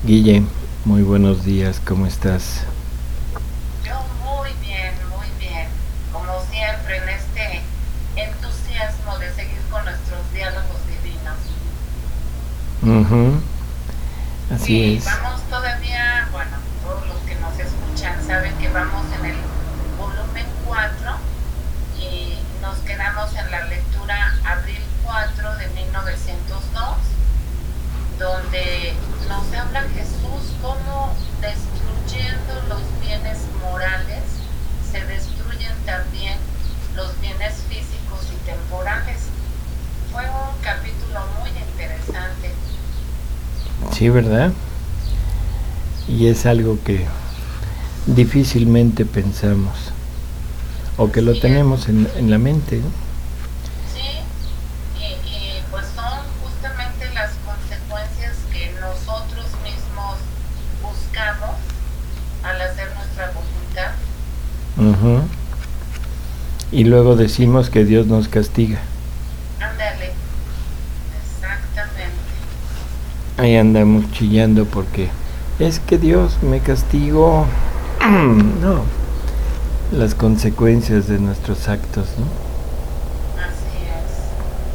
Guille, muy buenos días, ¿cómo estás? Yo muy bien, como siempre en este entusiasmo de seguir con nuestros diálogos divinos. Ujú, así Sí, es. vamos todavía, bueno, todos los que nos escuchan saben que vamos en el volumen 4 y nos quedamos en la lectura Abril 4 de 1902, donde nos habla Jesús cómo destruyendo los bienes morales se destruyen también los bienes físicos y temporales. Fue un capítulo muy interesante. Sí, ¿verdad? Y es algo que difícilmente pensamos o que lo Así es. tenemos en la mente, ¿no? Sí, y pues son justamente las consecuencias que nosotros mismos buscamos al hacer nuestra voluntad. Ujú. Y luego decimos que Dios nos castiga. Ándale, exactamente. Ahí andamos chillando porque es que Dios me castigó. No, las consecuencias de nuestros actos, ¿no? Así es.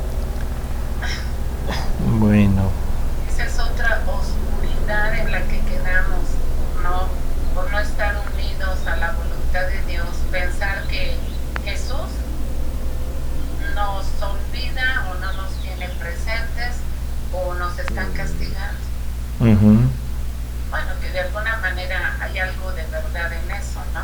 Bueno, Esa es otra oscuridad en la que quedamos, ¿no? Por no estar unidos a la voluntad de Dios, pensar que Jesús nos olvida o no nos tiene presentes o nos están castigando. ujú. Bueno, que de alguna manera hay algo de verdad en eso, ¿no?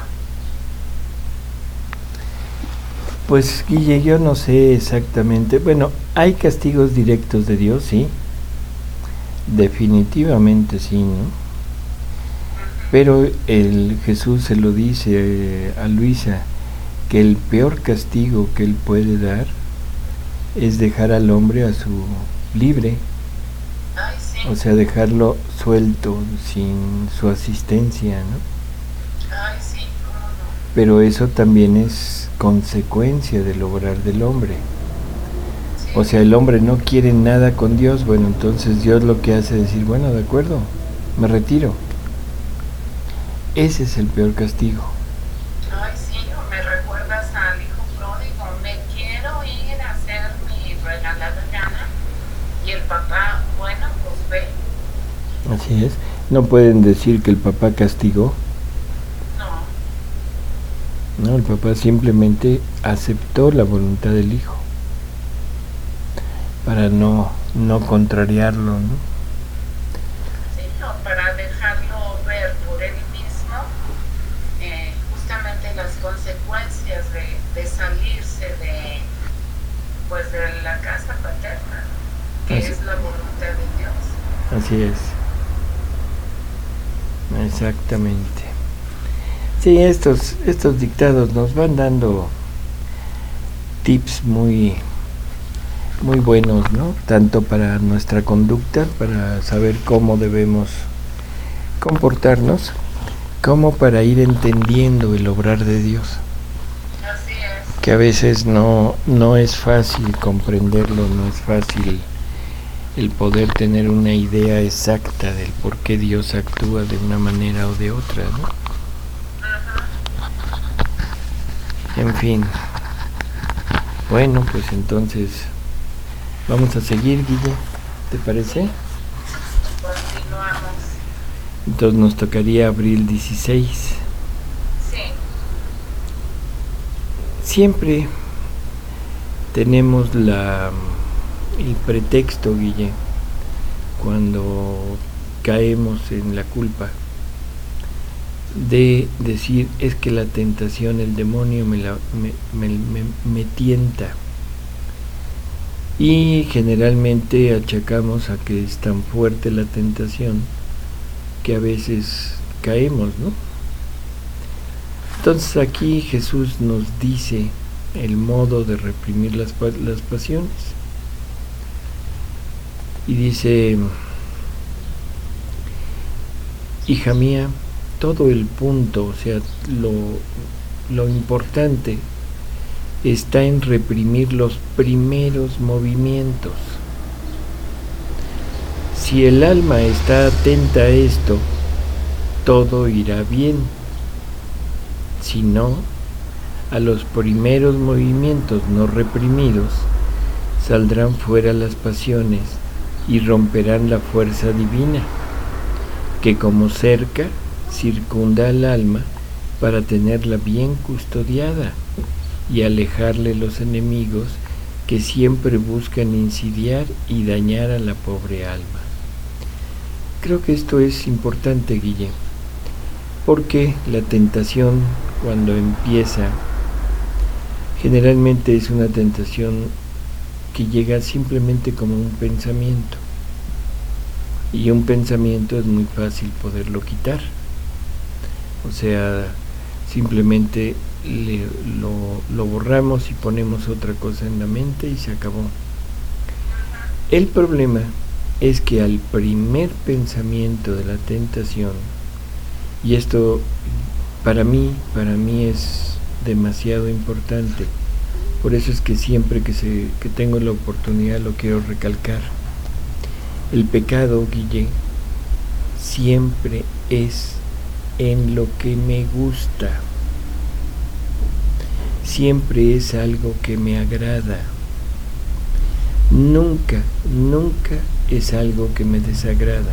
Pues Guille, yo no sé exactamente. Bueno, hay castigos directos de Dios, sí. Definitivamente sí, ¿no? Ujú. Pero el Jesús se lo dice a Luisa, que el peor castigo que él puede dar es dejar al hombre a su libre, Ay, sí, o sea, dejarlo suelto, sin su asistencia, ¿no? ay, sí, cómo no. Pero eso también es consecuencia del obrar del hombre. Sí, O sea, el hombre no quiere nada con Dios, bueno, entonces Dios lo que hace es decir, bueno, de acuerdo, me retiro. Ese es el peor castigo. ay, sí, o me recuerdas al hijo pródigo, me quiero ir a hacer mi regalada gana. Y el papá, bueno, pues ve. Así es. No pueden decir que el papá castigó, No, no, el papá simplemente aceptó la voluntad del hijo para no contrariarlo, ¿no? sí, no, para dejarlo ver por él mismo justamente las consecuencias de salirse pues, de la casa paterna, ¿no? Que Así, es la voluntad de Dios. así es, exactamente. Sí, estos dictados nos van dando tips muy buenos, ¿no? Tanto para nuestra conducta, para saber cómo debemos comportarnos, como para ir entendiendo el obrar de Dios, Así es, que a veces no es fácil comprenderlo, no es fácil el poder tener una idea exacta del por qué Dios actúa de una manera o de otra, ¿no? ajá, En fin, bueno, pues entonces vamos a seguir, Guille, ¿te parece? sí, continuamos, Entonces nos tocaría abril 16. sí, Siempre tenemos el pretexto, Guille, cuando caemos en la culpa, de decir es que la tentación, el demonio me tienta. Y generalmente achacamos a que es tan fuerte la tentación que a veces caemos, ¿no? Entonces aquí Jesús nos dice el modo de reprimir las pasiones. Y dice, hija mía, todo el punto, o sea, lo importante está en reprimir los primeros movimientos. si el alma está atenta a esto, todo irá bien. Si no, a los primeros movimientos no reprimidos saldrán fuera las pasiones y romperán la fuerza divina, que como cerca circunda al alma para tenerla bien custodiada y alejarle los enemigos que siempre buscan insidiar y dañar a la pobre alma. Creo que esto es importante, Guille, porque la tentación, cuando empieza, generalmente es una tentación que llega simplemente como un pensamiento, y un pensamiento es muy fácil poderlo quitar. O sea, simplemente lo borramos y ponemos otra cosa en la mente y se acabó. El problema es que al primer pensamiento de la tentación, y esto para mí es demasiado importante, por eso es que siempre que tengo la oportunidad lo quiero recalcar. El pecado, Guille, siempre es en lo que me gusta, siempre es algo que me agrada, nunca es algo que me desagrada.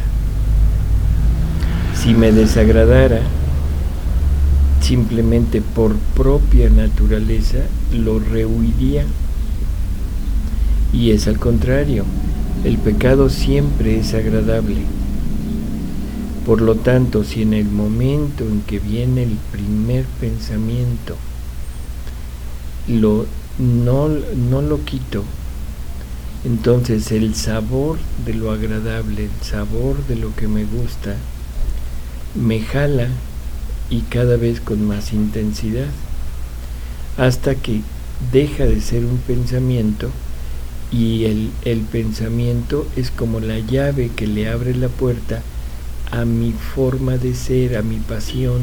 Si me desagradara, simplemente por propia naturaleza lo rehuiría. Y es al contrario, el pecado siempre es agradable. Por lo tanto, si en el momento en que viene el primer pensamiento no lo quito, entonces el sabor de lo agradable, el sabor de lo que me gusta, me jala, y cada vez con más intensidad, hasta que deja de ser un pensamiento, y el pensamiento es como la llave que le abre la puerta a mi forma de ser, a mi pasión,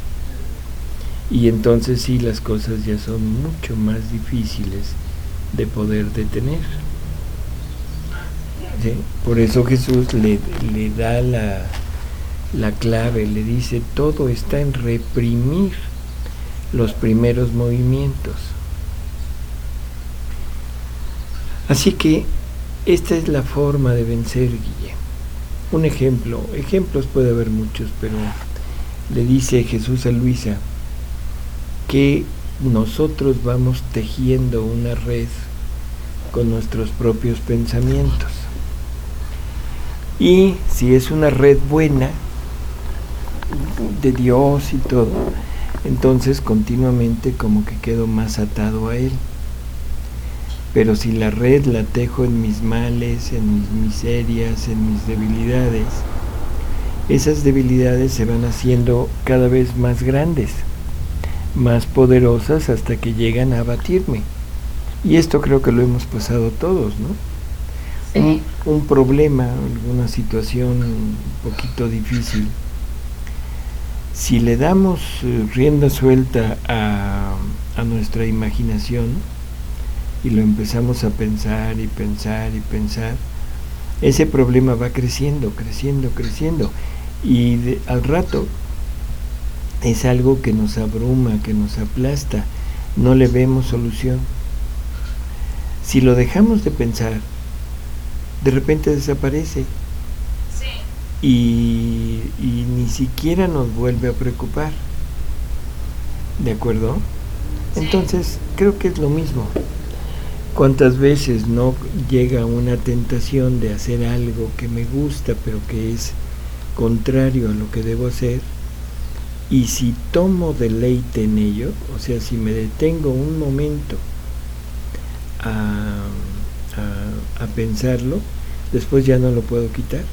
y entonces sí, las cosas ya son mucho más difíciles de poder detener. ¿Sí? Por eso Jesús le da la clave, le dice, todo está en reprimir los primeros movimientos. Así que esta es la forma de vencer, Guille. Un ejemplos puede haber muchos, pero le dice Jesús a Luisa que nosotros vamos tejiendo una red con nuestros propios pensamientos. Y si es una red buena, de Dios y todo, entonces continuamente como que quedo más atado a Él. Pero si la red la tejo en mis males, en mis miserias, en mis debilidades, esas debilidades se van haciendo cada vez más grandes, más poderosas, hasta que llegan a abatirme. Y esto creo que lo hemos pasado todos, ¿no? Sí. Un problema, alguna situación un poquito difícil, si le damos rienda suelta a nuestra imaginación y lo empezamos a pensar y pensar y pensar, ese problema va creciendo y al rato es algo que nos abruma, que nos aplasta, no le vemos solución. Si lo dejamos de pensar, de repente desaparece. Y ni siquiera nos vuelve a preocupar. ¿De acuerdo? Sí. Entonces, creo que es lo mismo. ¿Cuántas veces no llega una tentación de hacer algo que me gusta, pero que es contrario a lo que debo hacer? Y si tomo deleite en ello, o sea, si me detengo un momento a pensarlo, después ya no lo puedo quitar.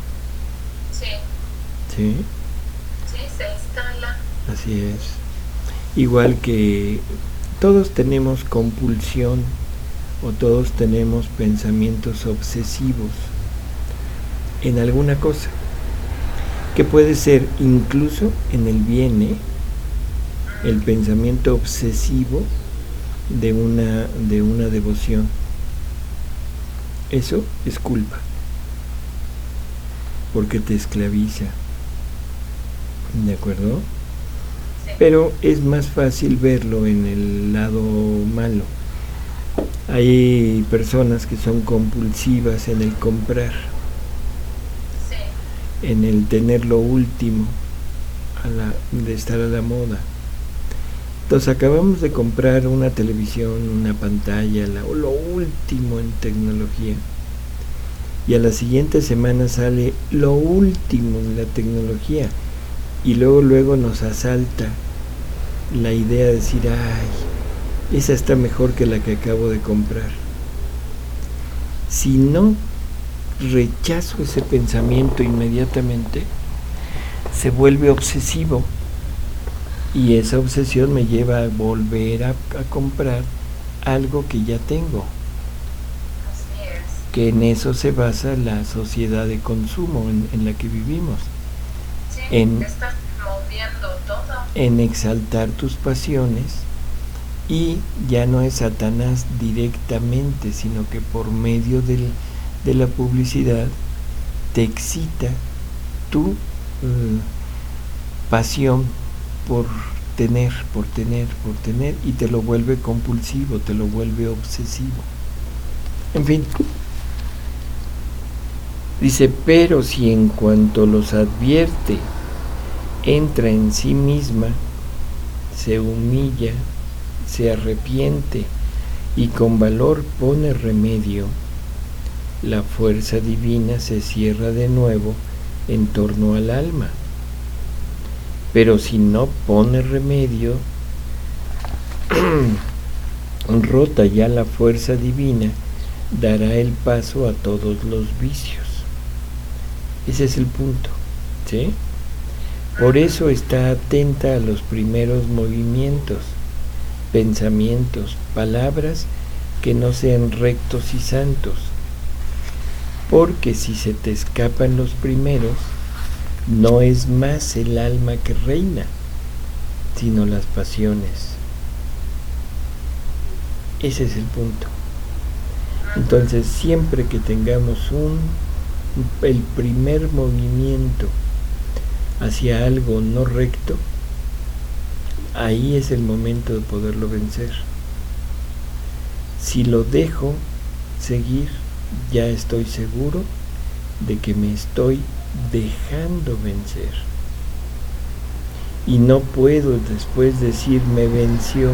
¿Sí? Sí, se instala. Así es. Igual que todos tenemos compulsión o todos tenemos pensamientos obsesivos en alguna cosa, que puede ser incluso en el bien, el pensamiento obsesivo de una devoción. Eso es culpa. porque te esclaviza, ¿de acuerdo? Sí. Pero es más fácil verlo en el lado malo. Hay personas que son compulsivas en el comprar, Sí. en el tener lo último, de estar a la moda. Entonces acabamos de comprar una televisión, una pantalla, lo último en tecnología. Y a la siguiente semana sale lo último de la tecnología. Y luego nos asalta la idea de decir, ay, esa está mejor que la que acabo de comprar. Si no rechazo ese pensamiento inmediatamente, se vuelve obsesivo. Y esa obsesión me lleva a volver a comprar algo que ya tengo. Así es. Que en eso se basa la sociedad de consumo en la que vivimos. Sí, En, estás moviendo todo. en exaltar tus pasiones, y ya no es Satanás directamente, sino que por medio de la publicidad te excita tu pasión por tener, y te lo vuelve compulsivo, te lo vuelve obsesivo. En fin, dice, pero si en cuanto los advierte, entra en sí misma, se humilla, se arrepiente y con valor pone remedio, la fuerza divina se cierra de nuevo en torno al alma. Pero si no pone remedio, rota ya la fuerza divina, dará el paso a todos los vicios. Ese es el punto, ¿sí? Por eso está atenta a los primeros movimientos, pensamientos, palabras que no sean rectos y santos, porque si se te escapan los primeros, no es más el alma que reina, sino las pasiones. Ese es el punto. Entonces, siempre que tengamos el primer movimiento hacia algo no recto, ahí es el momento de poderlo vencer. Si lo dejo seguir, ya estoy seguro de que me estoy dejando vencer. Y no puedo después decir me venció,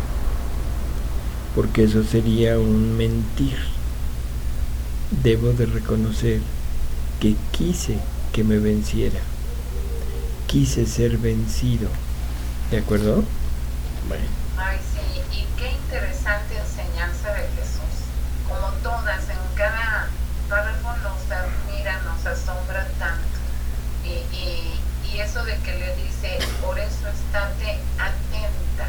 porque eso sería un mentir. Debo de reconocer que quise que me venciera, quise ser vencido. ¿De acuerdo? Bueno. Ay, sí, y qué interesante enseñanza de Jesús. Como todas, en cada párrafo nos admira, nos asombra tanto. Y eso de que le dice, por eso estate atenta.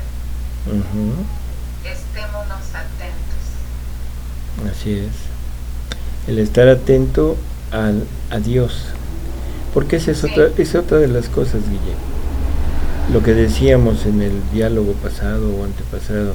Estémonos atentos. Así es. El estar atento a Dios. Porque esa es otra de las cosas, Guille. Lo que decíamos en el diálogo pasado o antepasado.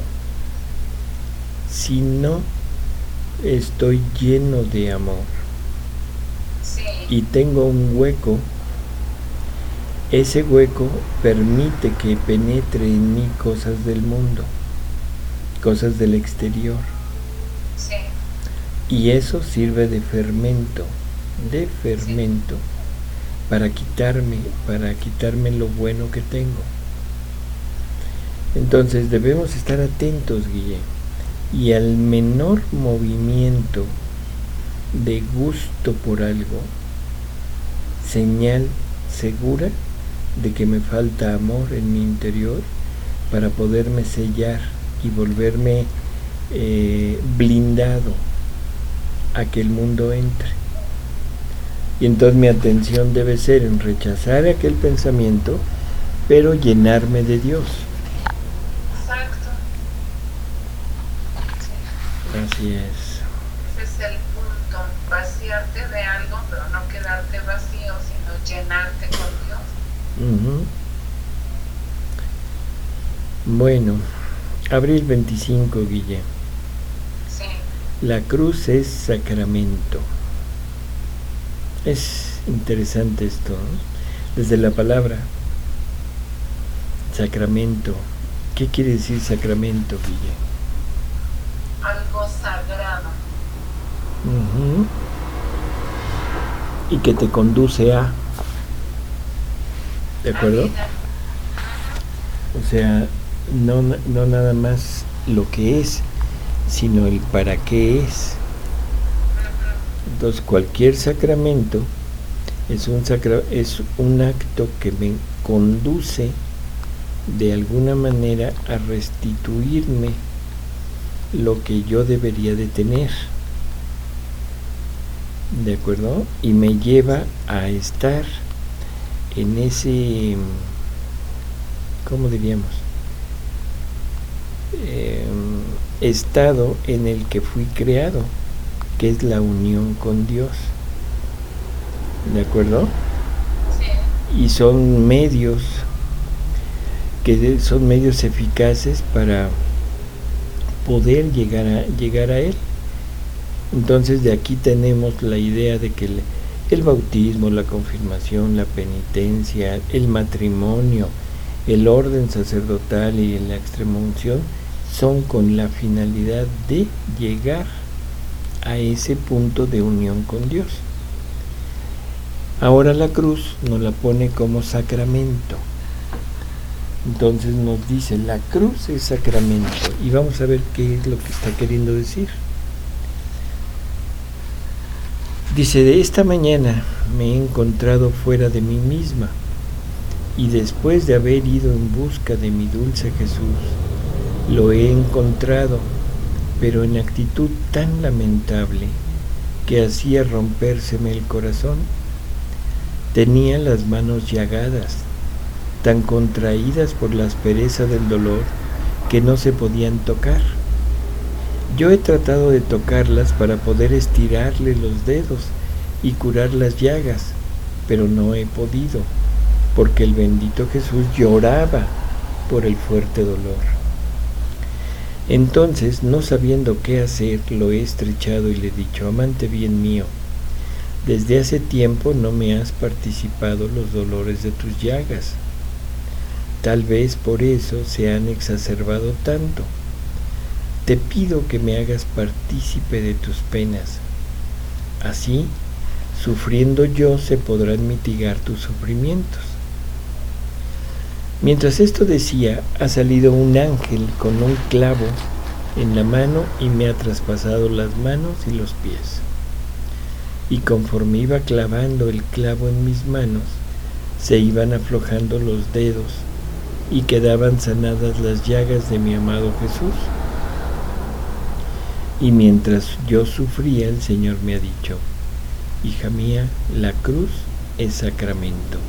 Si no estoy lleno de amor, sí, y tengo un hueco, ese hueco permite que penetre en mí cosas del mundo, cosas del exterior. Sí. Y eso sirve de fermento, Sí. para quitarme lo bueno que tengo. Entonces debemos estar atentos, Guille, y al menor movimiento de gusto por algo, señal segura de que me falta amor en mi interior para poderme sellar y volverme blindado a que el mundo entre. Y entonces mi atención debe ser en rechazar aquel pensamiento, pero llenarme de Dios. Exacto. Sí. Así es. Ese es el punto, vaciarte de algo, pero no quedarte vacío, sino llenarte con Dios. Bueno, abril 25, Guille. Sí. La cruz es sacramento. Es interesante esto, ¿no? Desde la palabra sacramento. ¿Qué quiere decir sacramento, Guille? Algo sagrado. Y que te conduce a... ¿De acuerdo? O sea, no nada más lo que es, sino el para qué es. Entonces cualquier sacramento es un acto que me conduce de alguna manera a restituirme lo que yo debería de tener, ¿de acuerdo? Y me lleva a estar en ese, ¿cómo diríamos? Estado en el que fui creado, que es la unión con Dios, ¿de acuerdo? Sí. Y son medios eficaces para poder llegar a Él. Entonces de aquí tenemos la idea de que el bautismo, la confirmación, la penitencia, el matrimonio, el orden sacerdotal y la extremunción son con la finalidad de llegar a ese punto de unión con Dios. Ahora la cruz nos la pone como sacramento. Entonces nos dice, la cruz es sacramento. Y vamos a ver qué es lo que está queriendo decir. Dice, de esta mañana me he encontrado fuera de mí misma, y después de haber ido en busca de mi dulce Jesús, lo he encontrado, pero en actitud tan lamentable que hacía rompérseme el corazón. Tenía las manos llagadas, tan contraídas por la aspereza del dolor que no se podían tocar. Yo he tratado de tocarlas para poder estirarle los dedos y curar las llagas, pero no he podido, porque el bendito Jesús lloraba por el fuerte dolor. Entonces, no sabiendo qué hacer, lo he estrechado y le he dicho, amante bien mío, desde hace tiempo no me has participado los dolores de tus llagas. Tal vez por eso se han exacerbado tanto. Te pido que me hagas partícipe de tus penas. Así, sufriendo yo, se podrán mitigar tus sufrimientos. Mientras esto decía, ha salido un ángel con un clavo en la mano y me ha traspasado las manos y los pies. Y conforme iba clavando el clavo en mis manos, se iban aflojando los dedos y quedaban sanadas las llagas de mi amado Jesús. Y mientras yo sufría, el Señor me ha dicho, hija mía, la cruz es sacramento.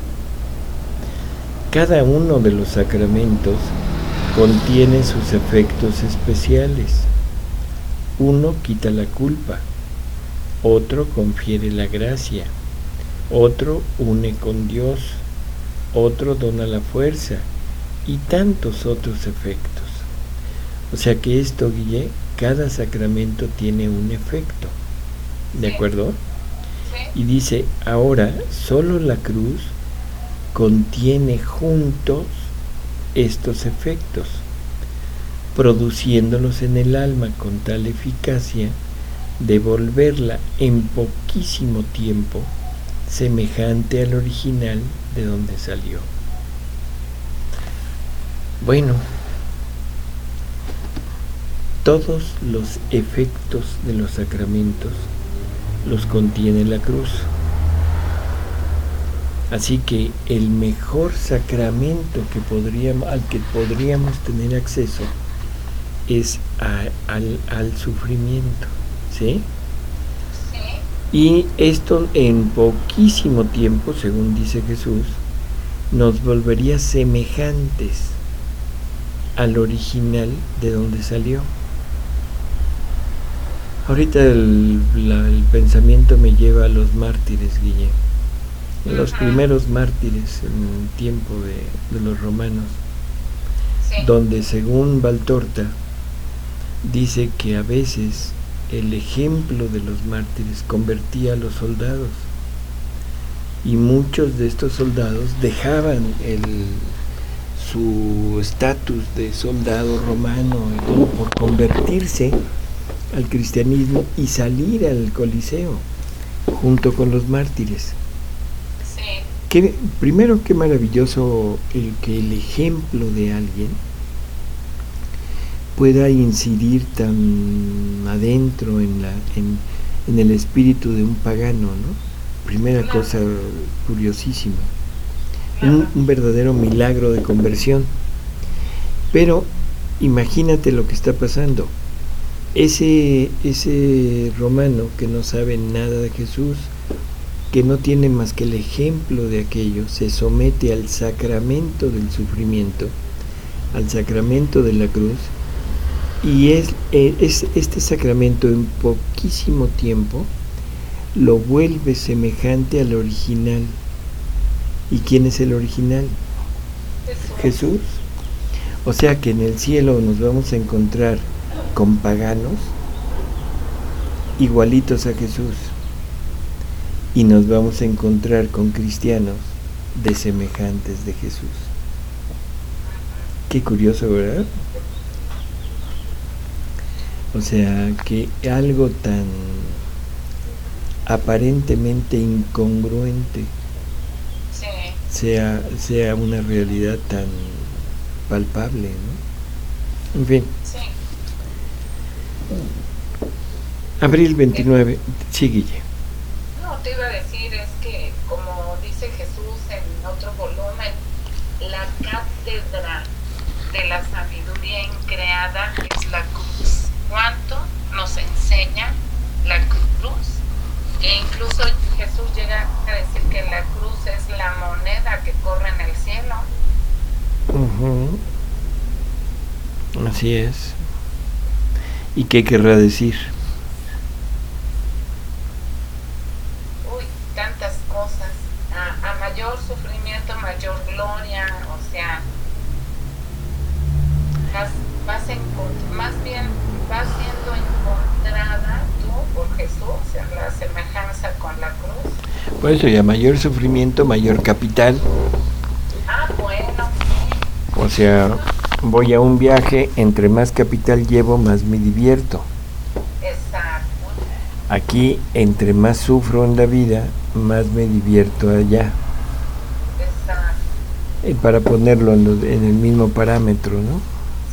Cada uno de los sacramentos contiene sus efectos especiales. Uno quita la culpa, otro confiere la gracia, otro une con Dios, otro dona la fuerza y tantos otros efectos. O sea que esto, Guille, cada sacramento tiene un efecto, ¿de acuerdo? Y dice, ahora solo la cruz contiene juntos estos efectos, produciéndolos en el alma con tal eficacia de volverla en poquísimo tiempo semejante al original de donde salió. Bueno, todos los efectos de los sacramentos los contiene la cruz. Así que el mejor sacramento al que podríamos tener acceso es al sufrimiento, ¿sí? Sí. Y esto en poquísimo tiempo, según dice Jesús, nos volvería semejantes al original de donde salió. Ahorita el pensamiento me lleva a los mártires, Guille. Los primeros mártires en el tiempo de los romanos, sí, donde según Valtorta dice que a veces el ejemplo de los mártires convertía a los soldados. y muchos de estos soldados dejaban su estatus de soldado romano y todo por convertirse al cristianismo y salir al Coliseo junto con los mártires. Sí. Primero, qué maravilloso que el ejemplo de alguien pueda incidir tan adentro en el espíritu de un pagano, ¿no? Primera cosa curiosísima. Un verdadero milagro de conversión. Pero imagínate lo que está pasando. Ese romano que no sabe nada de Jesús, que no tiene más que el ejemplo de aquello, se somete al sacramento del sufrimiento, al sacramento de la cruz, y este sacramento en poquísimo tiempo lo vuelve semejante al original. ¿Y quién es el original? Jesús. O sea que en el cielo nos vamos a encontrar con paganos igualitos a Jesús, y nos vamos a encontrar con cristianos de semejantes de Jesús. Qué curioso, ¿verdad? O sea, que algo tan aparentemente incongruente sea una realidad tan palpable, ¿no? En fin. Sí. Abril 29, sí, Guille. No, te iba a decir, es que como dice Jesús en otro volumen, la cátedra de la sabiduría increada es la cruz. ¿Cuánto nos enseña la cruz? Que incluso Jesús llega a decir que la cruz es la moneda que corre en el cielo. Así es. ¿Y qué querrá decir? Uy, tantas cosas. A mayor sufrimiento, mayor gloria. O sea, vas siendo encontrada tú por Jesús en la semejanza con la cruz. Por eso, ya mayor sufrimiento, mayor capital. Bueno, sí. O sea, voy a un viaje, entre más capital llevo, más me divierto. Exacto. Aquí, entre más sufro en la vida, más me divierto allá. Exacto. Para ponerlo en el mismo parámetro, ¿no? Sí.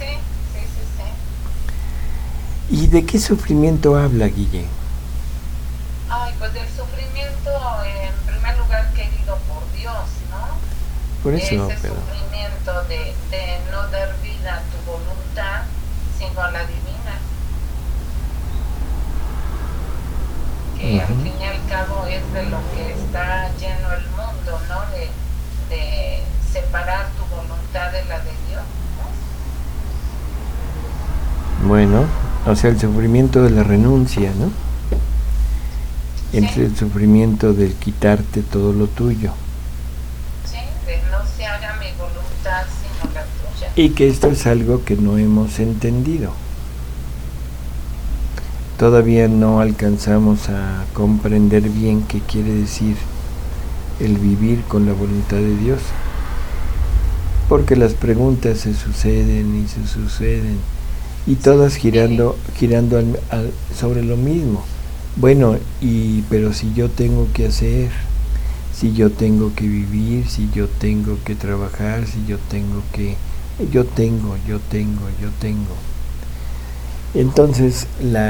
¿Y de qué sufrimiento habla, Guille? Ay, pues del sufrimiento, en primer lugar, querido por Dios, ¿no? Por eso, ese sufrimiento de no dar vida a tu voluntad, sino a la divina. Que al fin y al cabo es de lo que está lleno el mundo, ¿no? De separar tu voluntad de la de Dios, ¿no? Bueno, o sea, el sufrimiento de la renuncia, ¿no? Sí. El sufrimiento del quitarte todo lo tuyo. Sí, de no se haga mi voluntad sino la tuya. Y que esto es algo que no hemos entendido. Todavía no alcanzamos a comprender bien qué quiere decir el vivir con la voluntad de Dios. Porque las preguntas se suceden y se suceden, y todas girando sobre lo mismo. Bueno, pero si yo tengo que hacer, si yo tengo que vivir, si yo tengo que trabajar, si yo tengo que... Yo tengo. Entonces,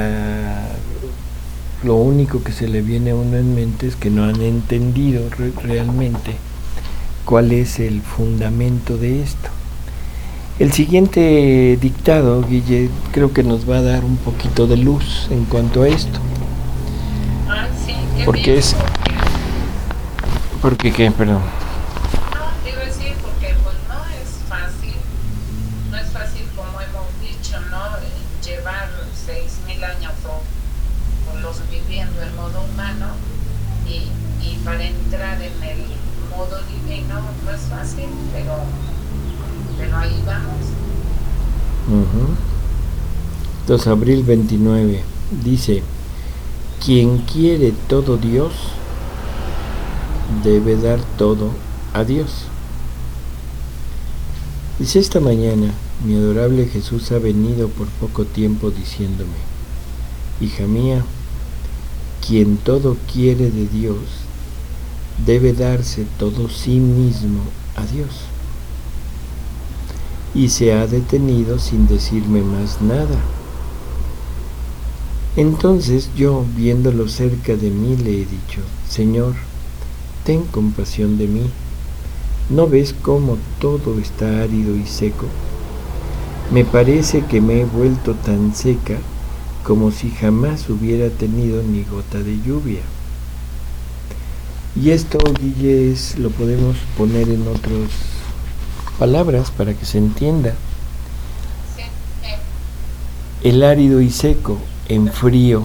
lo único que se le viene a uno en mente es que no han entendido realmente cuál es el fundamento de esto. El siguiente dictado, Guille, creo que nos va a dar un poquito de luz en cuanto a esto. Sí, porque es... ¿Por qué? Perdón. No, te iba a decir porque pues no es fácil como hemos dicho, ¿no? Llevar 6,000 años o los viviendo en modo humano y para entrar en el modo divino no es fácil, pero ahí vamos. Entonces, abril 29 dice: quien quiere todo Dios debe dar todo a Dios. Dice: esta mañana mi adorable Jesús ha venido por poco tiempo diciéndome: hija mía, quien todo quiere de Dios, debe darse todo sí mismo a Dios. Y se ha detenido sin decirme más nada. Entonces yo, viéndolo cerca de mí, le he dicho: Señor, ten compasión de mí. ¿No ves cómo todo está árido y seco? Me parece que me he vuelto tan seca como si jamás hubiera tenido ni gota de lluvia. Y esto, Guille, lo podemos poner en otras palabras para que se entienda. El árido y seco en frío.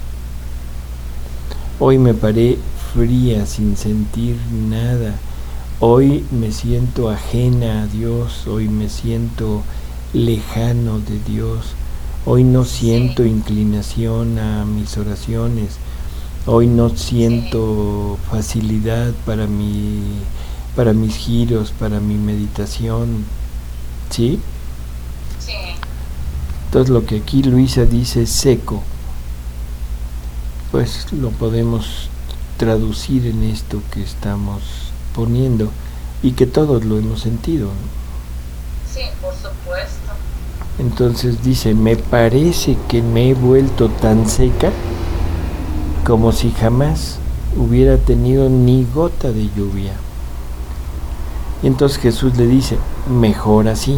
Hoy me paré fría sin sentir nada. Hoy me siento ajena a Dios. Hoy me siento lejano de Dios. Hoy no siento inclinación a mis oraciones. Hoy no siento facilidad para mis giros, para mi meditación. ¿Sí? Sí. Entonces lo que aquí Luisa dice seco, pues lo podemos traducir en esto que estamos poniendo y que todos lo hemos sentido, ¿no? Sí, por supuesto. Entonces dice: me parece que me he vuelto tan seca como si jamás hubiera tenido ni gota de lluvia. Y entonces Jesús le dice: mejor así.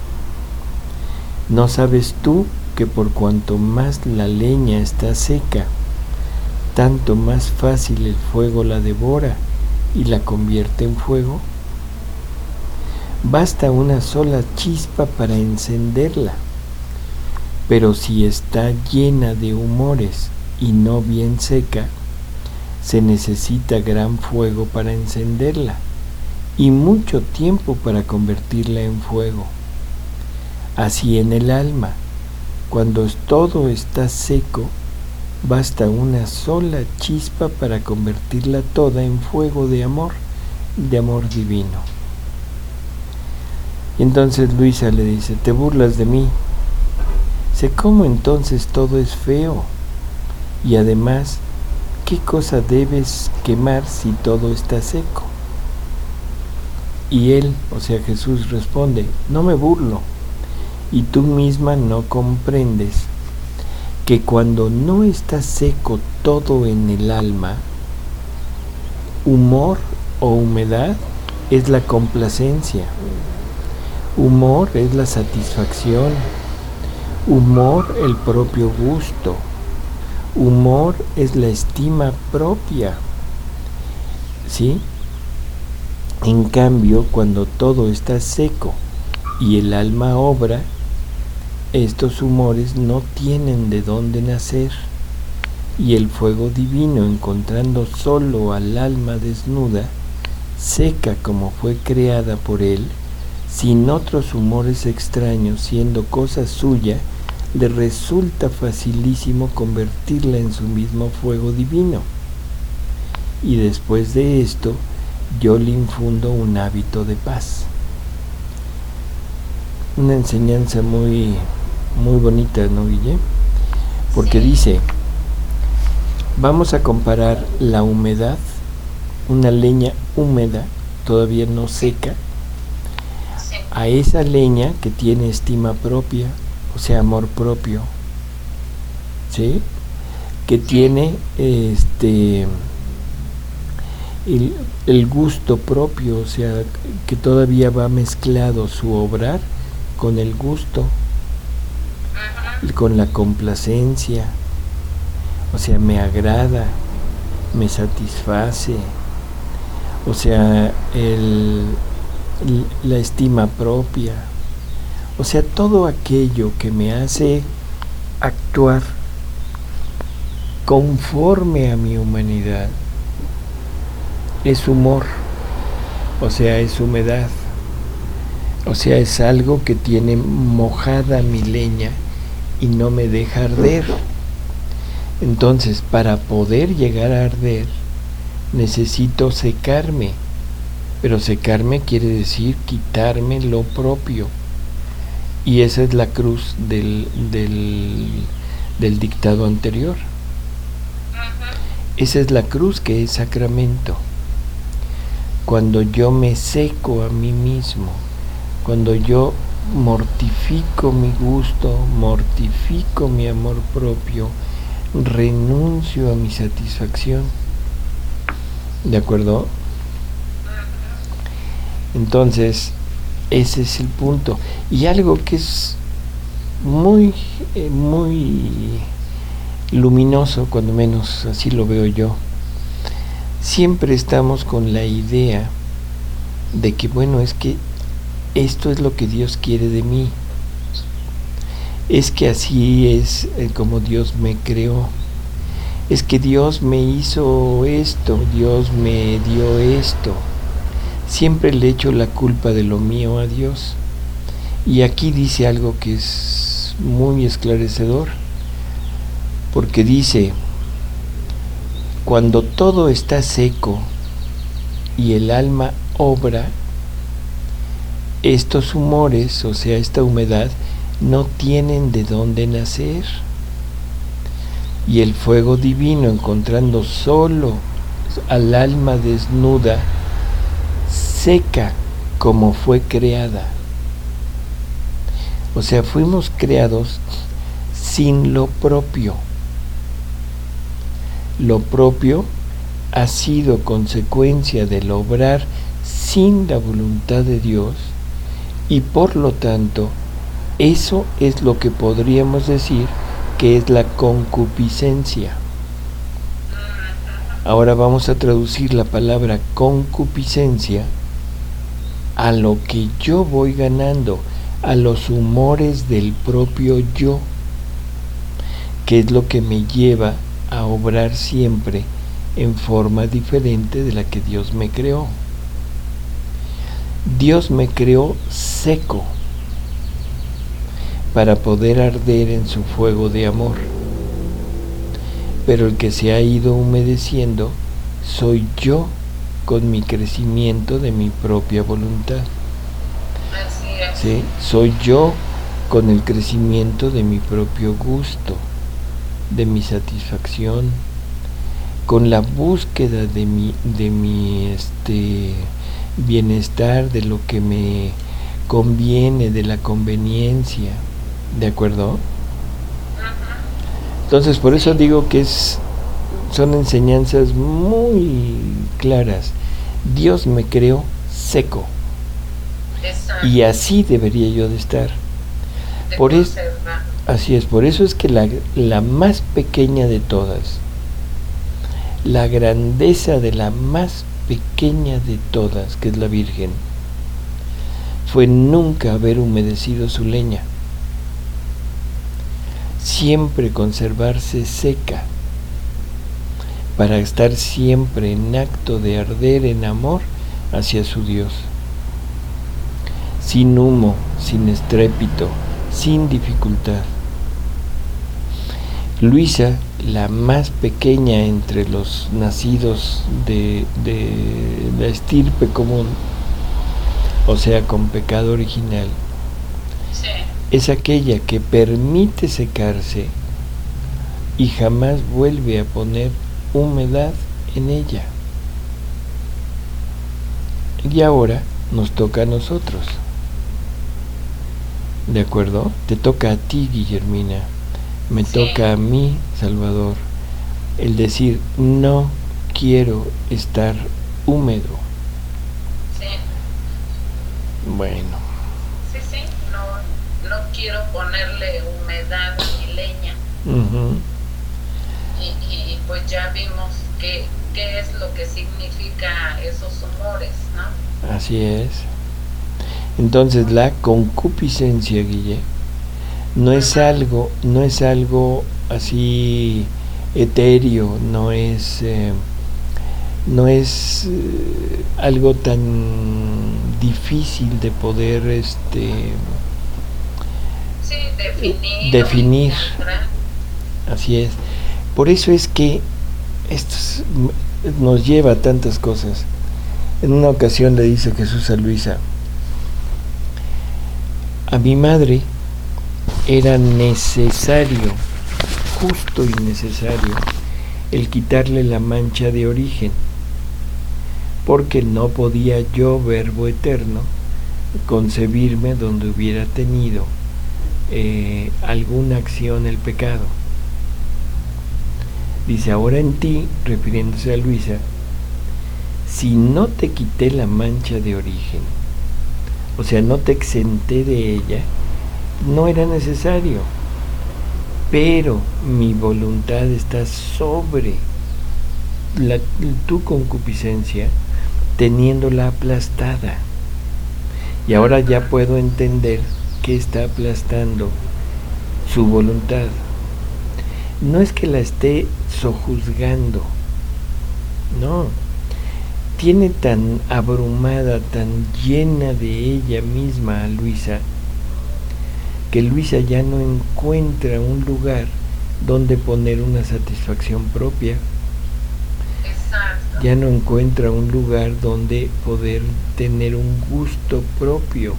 ¿No sabes tú que por cuanto más la leña está seca, tanto más fácil el fuego la devora y la convierte en fuego? Basta una sola chispa para encenderla, pero si está llena de humores y no bien seca, se necesita gran fuego para encenderla y mucho tiempo para convertirla en fuego. Así en el alma, cuando todo está seco, basta una sola chispa para convertirla toda en fuego de amor divino. Y entonces Luisa le dice: te burlas de mí. Sé cómo entonces todo es feo. Y además, ¿qué cosa debes quemar si todo está seco? Y él, o sea Jesús, responde: no me burlo. Y tú misma no comprendes que cuando no está seco todo en el alma, humor o humedad es la complacencia, humor es la satisfacción, humor el propio gusto, humor es la estima propia, ¿sí? En cambio, cuando todo está seco y el alma obra, estos humores no tienen de dónde nacer, y el fuego divino, encontrando solo al alma desnuda, seca como fue creada por él, sin otros humores extraños, siendo cosa suya, le resulta facilísimo convertirla en su mismo fuego divino. Y después de esto, yo le infundo un hábito de paz. Una enseñanza muy bonita, ¿no, Guille? Porque sí. Dice: vamos a comparar la humedad, una leña húmeda, todavía no seca, Sí. a esa leña que tiene estima propia, o sea, amor propio, ¿sí? Que Sí. tiene el gusto propio, o sea, que todavía va mezclado su obrar con el gusto, con la complacencia, o sea, me agrada, me satisface, o sea, la estima propia, o sea, todo aquello que me hace actuar conforme a mi humanidad es humor, o sea, es humedad, o sea, es algo que tiene mojada mi leña y no me deja arder. Entonces, para poder llegar a arder, necesito secarme, pero secarme quiere decir quitarme lo propio. Y esa es la cruz del dictado anterior. Esa es la cruz que es sacramento. Cuando yo me seco a mí mismo, cuando yo mortifico mi gusto, mortifico mi amor propio, renuncio a mi satisfacción. ¿De acuerdo? Entonces, ese es el punto. Y algo que es muy luminoso, cuando menos así lo veo yo. Siempre estamos con la idea de que, bueno, es que esto es lo que Dios quiere de mí. Es que así es como Dios me creó. Es que Dios me hizo esto, Dios me dio esto. Siempre le echo la culpa de lo mío a Dios. Y aquí dice algo que es muy esclarecedor, porque dice: cuando todo está seco y el alma obra, estos humores, o sea, esta humedad, no tienen de dónde nacer. Y el fuego divino, encontrando solo al alma desnuda, seca como fue creada. O sea, fuimos creados sin lo propio. Lo propio ha sido consecuencia del obrar sin la voluntad de Dios, y por lo tanto, eso es lo que podríamos decir que es la concupiscencia. Ahora vamos a traducir la palabra concupiscencia a lo que yo voy ganando, a los humores del propio yo, que es lo que me lleva a obrar siempre en forma diferente de la que Dios me creó. Dios me creó seco para poder arder en su fuego de amor, pero el que se ha ido humedeciendo soy yo con mi crecimiento de mi propia voluntad. ¿Sí? Soy yo con el crecimiento de mi propio gusto, de mi satisfacción, con la búsqueda de mi bienestar, de lo que me conviene, de la conveniencia. ¿De acuerdo? Entonces, por eso digo que son enseñanzas muy claras. Dios me creó seco. Y así debería yo de estar. Así es, por eso es que la más pequeña de todas, la grandeza de la más pequeña de todas, que es la Virgen, fue nunca haber humedecido su leña, siempre conservarse seca, para estar siempre en acto de arder en amor hacia su Dios, sin humo, sin estrépito, sin dificultad. Luisa, la más pequeña entre los nacidos de la estirpe común, o sea, con pecado original, sí, es aquella que permite secarse y jamás vuelve a poner humedad en ella. Y ahora nos toca a nosotros. ¿De acuerdo? Te toca a ti, Guillermina. Me toca a mí, Salvador, el decir: no quiero estar húmedo. Sí. Bueno. Sí, no quiero ponerle humedad a mi leña. Uh-huh. Y pues ya vimos qué es lo que significa esos humores, ¿no? Así es. Entonces la concupiscencia, Guille, no es algo así etéreo, no es algo tan difícil de poder definir. Así es. Por eso es que nos lleva a tantas cosas. En una ocasión le dice Jesús a Luisa: a mi madre era necesario, justo y necesario, el quitarle la mancha de origen, porque no podía yo, Verbo eterno, concebirme donde hubiera tenido alguna acción el pecado. Dice: ahora en ti, refiriéndose a Luisa, si no te quité la mancha de origen, o sea, no te exenté de ella, no era necesario, pero mi voluntad está sobre tu concupiscencia, teniéndola aplastada. Y ahora ya puedo entender que está aplastando su voluntad. No es que la esté sojuzgando, no. Tiene tan abrumada, tan llena de ella misma a Luisa, que Luisa ya no encuentra un lugar donde poner una satisfacción propia. Exacto. Ya no encuentra un lugar donde poder tener un gusto propio.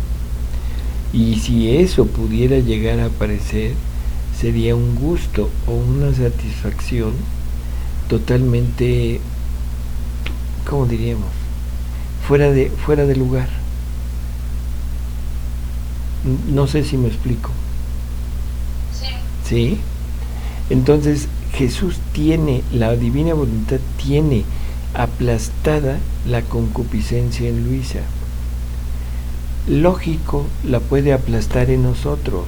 Y si eso pudiera llegar a aparecer, sería un gusto o una satisfacción totalmente, ¿cómo diríamos?, fuera de lugar. No sé si me explico. Sí. ¿Sí? Entonces Jesús tiene, la divina voluntad tiene aplastada la concupiscencia en Luisa. Lógico, la puede aplastar en nosotros.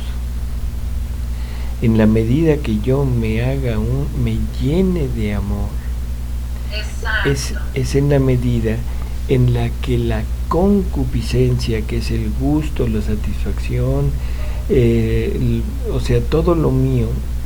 En la medida que yo me llene de amor. Exacto. Es en la medida en la que la concupiscencia, que es el gusto, la satisfacción, o sea, todo lo mío,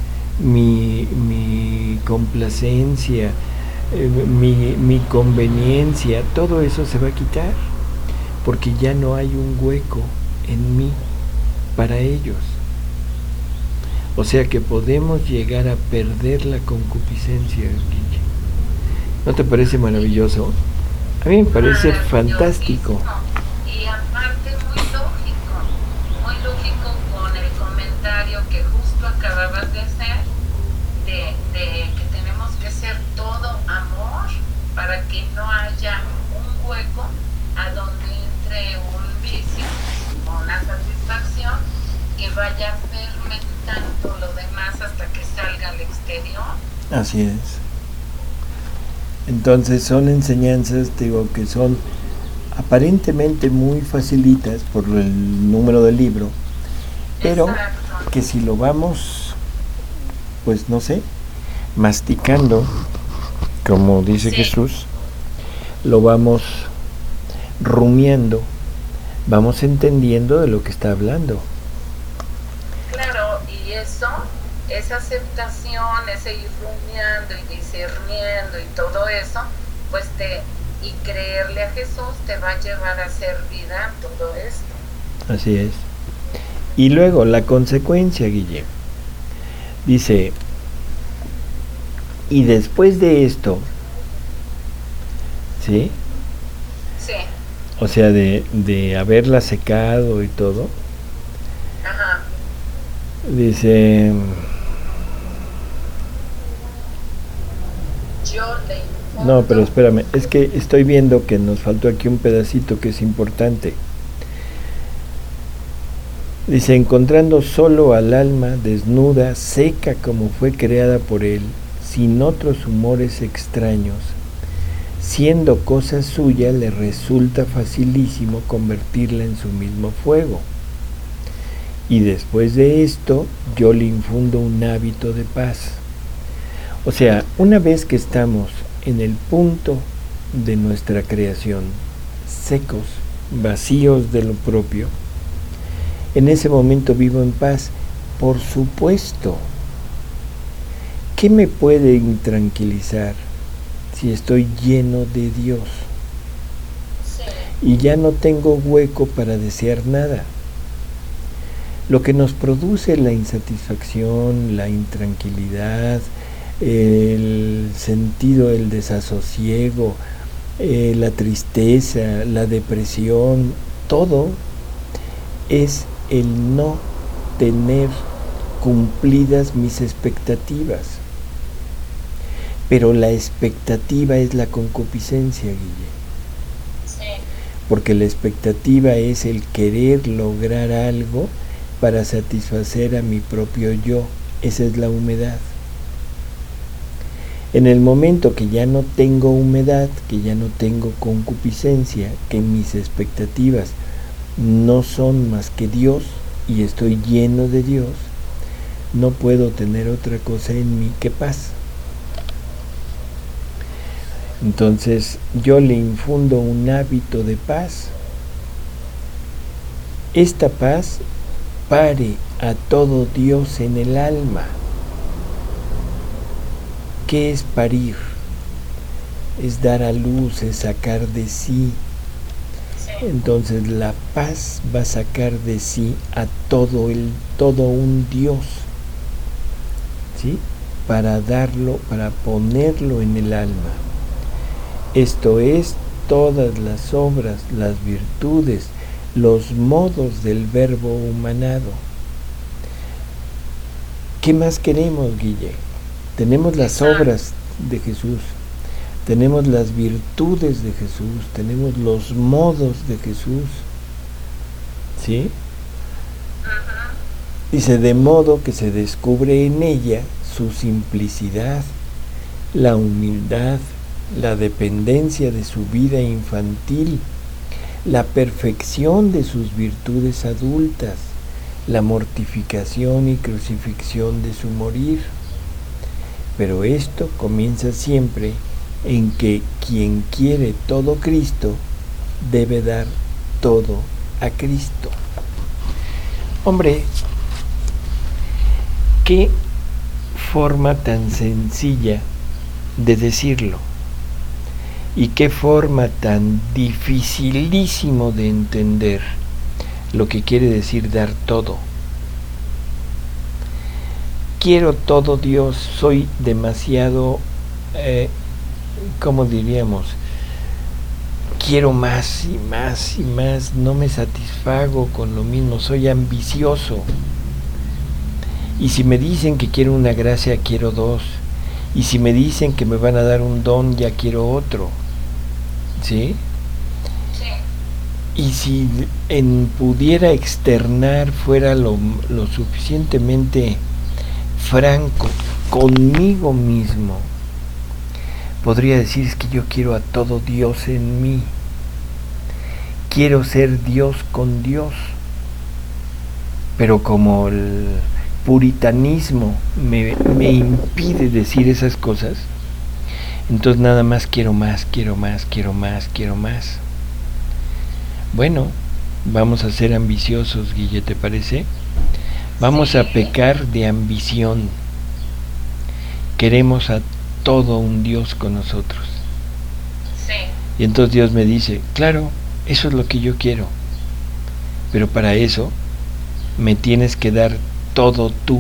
mi complacencia, mi conveniencia, todo eso se va a quitar, porque ya no hay un hueco en mí para ellos. O sea que podemos llegar a perder la concupiscencia, Guille. ¿No te parece maravilloso? A mí me parece fantástico. Y aparte muy lógico con el comentario que justo acababas de hacer, de que tenemos que ser todo amor para que no haya un hueco a donde entre un vicio o una satisfacción que vaya fermentando lo demás hasta que salga al exterior. Así es. Entonces son enseñanzas, digo, que son aparentemente muy facilitas por el número del libro, pero exacto, que si lo vamos, pues no sé, masticando, como dice sí, Jesús, lo vamos rumiando, vamos entendiendo de lo que está hablando. claro, y eso, esa aceptación, ese ir rumiando y discerniendo y todo eso, pues y creerle a Jesús te va a llevar a hacer vida todo esto. Así es. Y luego la consecuencia, Guille, dice: y después de esto, ¿sí? Sí. O sea, de haberla secado y todo. Ajá. Dice: Yo le informo. no, pero espérame, es que estoy viendo que nos faltó aquí un pedacito que es importante. Dice: encontrando solo al alma desnuda, seca como fue creada por él, sin otros humores extraños, siendo cosa suya, le resulta facilísimo convertirla en su mismo fuego. Y después de esto, yo le infundo un hábito de paz. O sea, una vez que estamos en el punto de nuestra creación, secos, vacíos de lo propio, en ese momento vivo en paz. Por supuesto, ¿qué me puede intranquilizar si estoy lleno de Dios? Sí. Y ya no tengo hueco para desear nada. Lo que nos produce la insatisfacción, la intranquilidad, el sentido del desasosiego, la tristeza, la depresión, todo es el no tener cumplidas mis expectativas. Pero la expectativa es la concupiscencia, Guille. Sí. Porque la expectativa es el querer lograr algo para satisfacer a mi propio yo. Esa es la humedad. En el momento que ya no tengo humedad, que ya no tengo concupiscencia, que mis expectativas no son más que Dios y estoy lleno de Dios, no puedo tener otra cosa en mí que paz. Entonces yo le infundo un hábito de paz. Esta paz pare a todo Dios en el alma. ¿Qué es parir? Es dar a luz, es sacar de sí. Entonces la paz va a sacar de sí a todo un Dios, ¿sí? Para darlo, para ponerlo en el alma. Esto es todas las obras, las virtudes, los modos del verbo humanado. ¿Qué más queremos, Guille? Tenemos las obras de Jesús, tenemos las virtudes de Jesús, tenemos los modos de Jesús, ¿sí? Dice, de modo que se descubre en ella su simplicidad, la humildad, la dependencia de su vida infantil, la perfección de sus virtudes adultas, la mortificación y crucifixión de su morir. Pero esto comienza siempre en que quien quiere todo Cristo debe dar todo a Cristo. Hombre, qué forma tan sencilla de decirlo y qué forma tan dificilísimo de entender lo que quiere decir dar todo. Quiero todo, Dios, soy demasiado, ¿cómo diríamos? Quiero más y más y más, no me satisfago con lo mismo, soy ambicioso. Y si me dicen que quiero una gracia, quiero dos. Y si me dicen que me van a dar un don, ya quiero otro. ¿Sí? Sí. Y si pudiera externar, fuera lo suficientemente franco conmigo mismo, podría decir, es que yo quiero a todo Dios en mí, quiero ser Dios con Dios, pero como el puritanismo me impide decir esas cosas, entonces nada más quiero más, quiero más, quiero más, quiero más. Bueno, vamos a ser ambiciosos, Guille, ¿te parece? Vamos a pecar de ambición. Queremos a todo un Dios con nosotros. Sí. Y entonces Dios me dice, claro, eso es lo que yo quiero. Pero para eso me tienes que dar todo tú.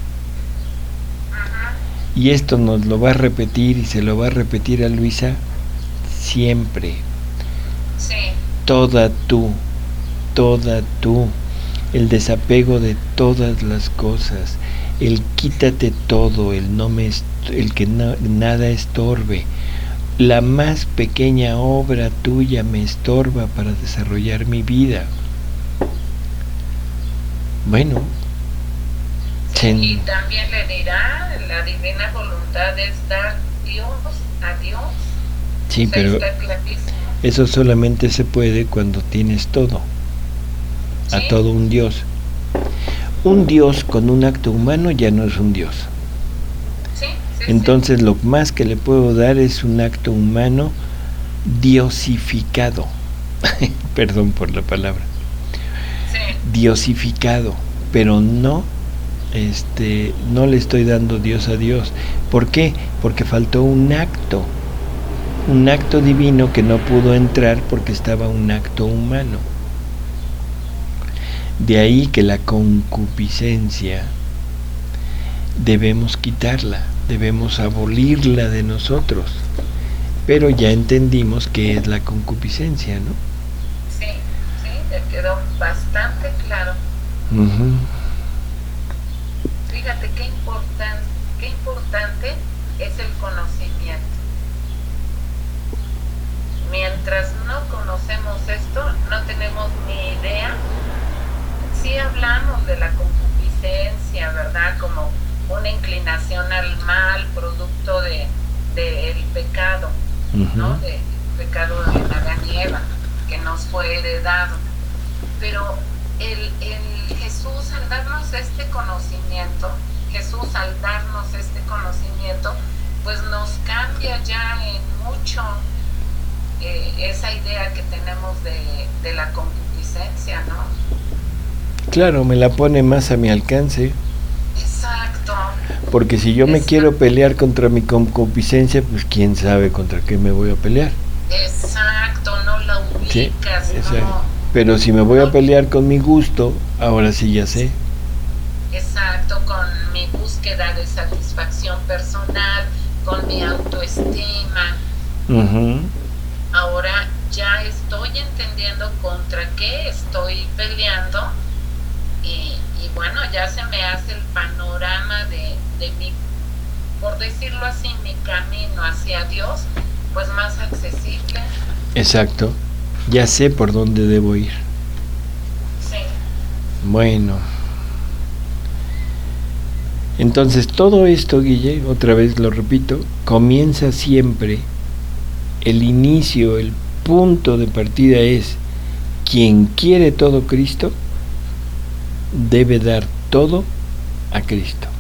Ajá. Y esto nos lo va a repetir y se lo va a repetir a Luisa siempre. Sí. Toda tú, toda tú. El desapego de todas las cosas, el quítate todo, el que nada estorbe. La más pequeña obra tuya me estorba para desarrollar mi vida. Bueno. Sí, y también le dirá, la divina voluntad es dar Dios a Dios. Sí, pero eso solamente se puede cuando tienes todo. A todo un Dios. Un Dios con un acto humano ya no es un Dios. Entonces lo más que le puedo dar es un acto humano diosificado. Perdón por la palabra. Diosificado, pero no le estoy dando Dios a Dios. ¿Por qué? Porque faltó un acto divino que no pudo entrar porque estaba un acto humano. De ahí que la concupiscencia debemos quitarla. debemos abolirla de nosotros. Pero ya entendimos qué es la concupiscencia, ¿no? Sí, te quedó bastante claro. Fíjate qué importante es el conocimiento. Mientras no conocemos esto, no tenemos ni idea. Sí hablamos de la concupiscencia, ¿verdad? Como una inclinación al mal, producto del pecado, ¿no? Del pecado de Adán y Eva, que nos fue heredado. Pero el Jesús al darnos este conocimiento, pues nos cambia ya en mucho esa idea que tenemos de la concupiscencia, ¿no? Claro, me la pone más a mi alcance. Exacto. Porque si yo me quiero pelear contra mi concupiscencia, pues quién sabe contra qué me voy a pelear. Exacto, no la ubicas, sí, exacto. No. Pero si me voy a pelear con mi gusto, ahora sí ya sé. Exacto, con mi búsqueda de satisfacción personal, con mi autoestima. Ahora ya estoy entendiendo contra qué estoy peleando y bueno, ya se me hace el panorama de mi, por decirlo así, mi camino hacia Dios, pues más accesible. Exacto, ya sé por dónde debo ir. Sí. Bueno. Entonces todo esto, Guille, otra vez lo repito, comienza siempre, el inicio, el punto de partida es, quien quiere todo Cristo, debe dar todo a Cristo.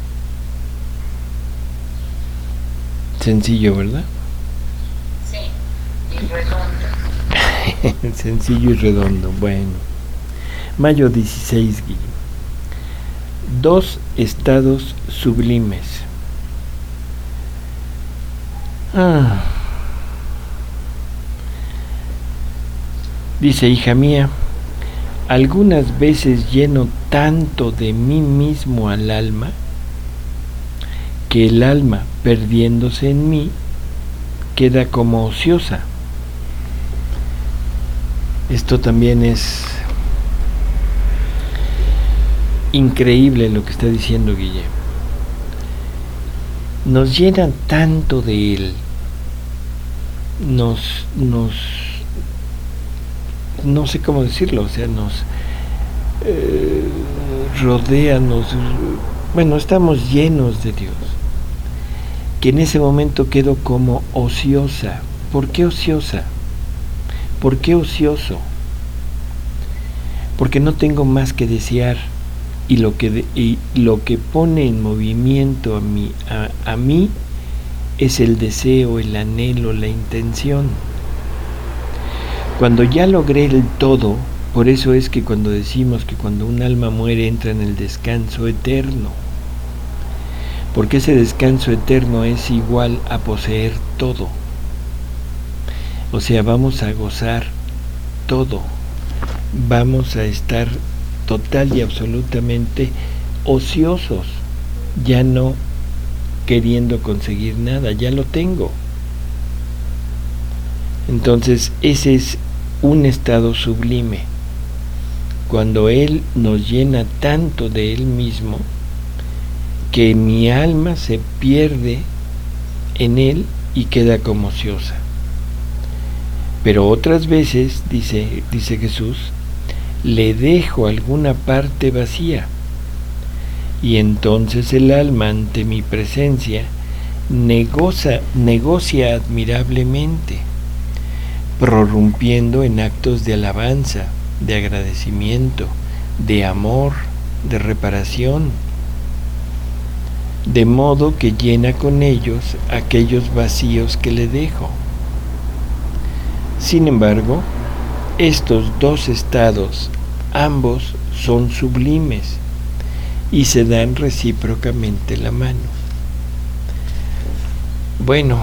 Sencillo, ¿verdad? Sí, y redondo. Sencillo y redondo. Bueno, mayo 16, Guille. 2 estados sublimes. Dice, hija mía, algunas veces lleno tanto de mí mismo al alma, que el alma, perdiéndose en mí, queda como ociosa. Esto también es increíble lo que está diciendo Guille. Nos llenan tanto de él, nos no sé cómo decirlo, o sea, nos rodea, bueno, estamos llenos de Dios, que en ese momento quedo como ociosa. ¿Por qué ociosa? ¿Por qué ocioso? Porque no tengo más que desear, y lo que pone en movimiento a mí es el deseo, el anhelo, la intención. Cuando ya logré el todo, por eso es que cuando decimos que cuando un alma muere entra en el descanso eterno, porque ese descanso eterno es igual a poseer todo. O sea, vamos a gozar todo, vamos a estar total y absolutamente ociosos, ya no queriendo conseguir nada, ya lo tengo. Entonces ese es un estado sublime, cuando Él nos llena tanto de Él mismo que mi alma se pierde en Él y queda como ociosa. Pero otras veces, dice Jesús, le dejo alguna parte vacía, y entonces el alma ante mi presencia negocia admirablemente, prorrumpiendo en actos de alabanza, de agradecimiento, de amor, de reparación, de modo que llena con ellos aquellos vacíos que le dejo. Sin embargo, estos dos estados, ambos son sublimes y se dan recíprocamente la mano. Bueno,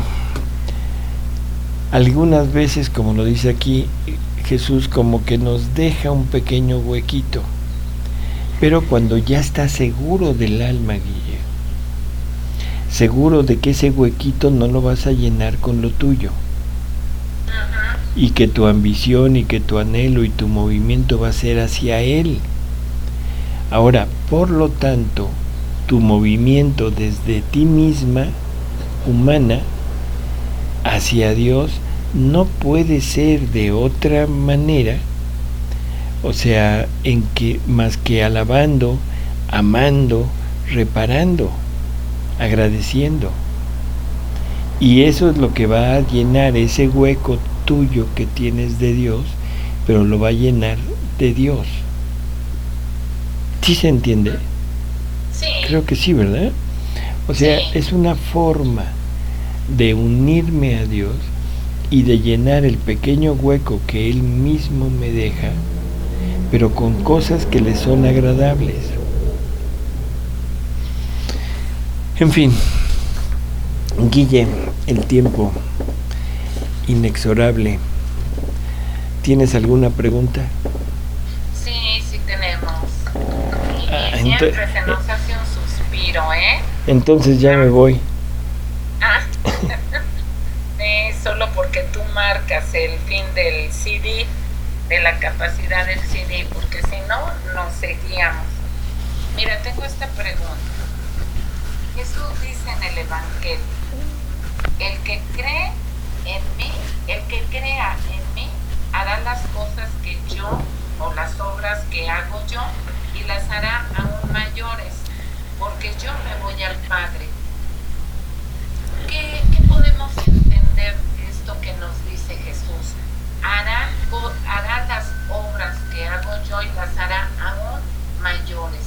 algunas veces, como lo dice aquí, Jesús como que nos deja un pequeño huequito, pero cuando ya está seguro del alma, Guille, seguro de que ese huequito no lo vas a llenar con lo tuyo. Y que tu ambición y que tu anhelo y tu movimiento va a ser hacia Él. Ahora, por lo tanto, tu movimiento desde ti misma, humana, hacia Dios, no puede ser de otra manera, o sea, en que más que alabando, amando, reparando, agradeciendo. Y eso es lo que va a llenar ese hueco tuyo que tienes de Dios, pero lo va a llenar de Dios. ¿Sí se entiende? Sí. Creo que sí, ¿verdad? O sea, Sí. es una forma de unirme a Dios y de llenar el pequeño hueco que Él mismo me deja, pero con cosas que le son agradables. En fin, Guille, el tiempo inexorable. ¿Tienes alguna pregunta? Sí, sí tenemos. Y siempre se nos hace un suspiro, ¿eh? Entonces ya me voy. Solo porque tú marcas el fin del CD, de la capacidad del CD, porque si no, nos seguíamos. Mira, tengo esta pregunta. Jesús dice en el Evangelio, el que cree en mí, el que crea en mí, hará las cosas que yo, o las obras que hago yo, y las hará aún mayores, porque yo me voy al Padre. ¿Qué podemos entender de esto que nos dice Jesús? Hará las obras que hago yo y las hará aún mayores.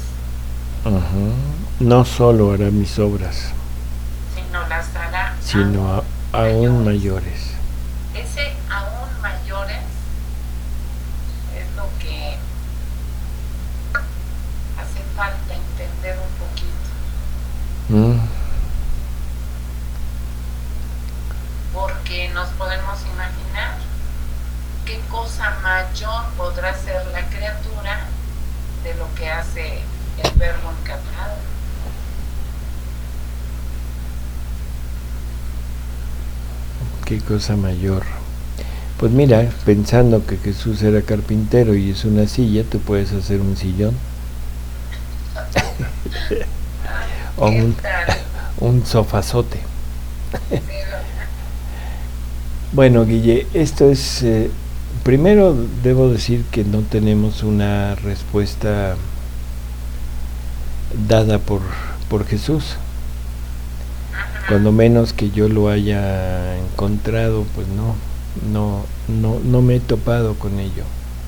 No solo hará mis obras, sino las hará aún mayores. Ese aún mayores es lo que hace falta entender un poquito. Porque nos podemos imaginar qué cosa mayor podrá ser la criatura de lo que hace el Verbo encarnado. ¿Qué cosa mayor? Pues mira, pensando que Jesús era carpintero y es una silla, tú puedes hacer un sillón. O un sofazote. Bueno, Guille, esto es... primero debo decir que no tenemos una respuesta dada por Jesús. Cuando menos que yo lo haya encontrado, pues no me he topado con ello.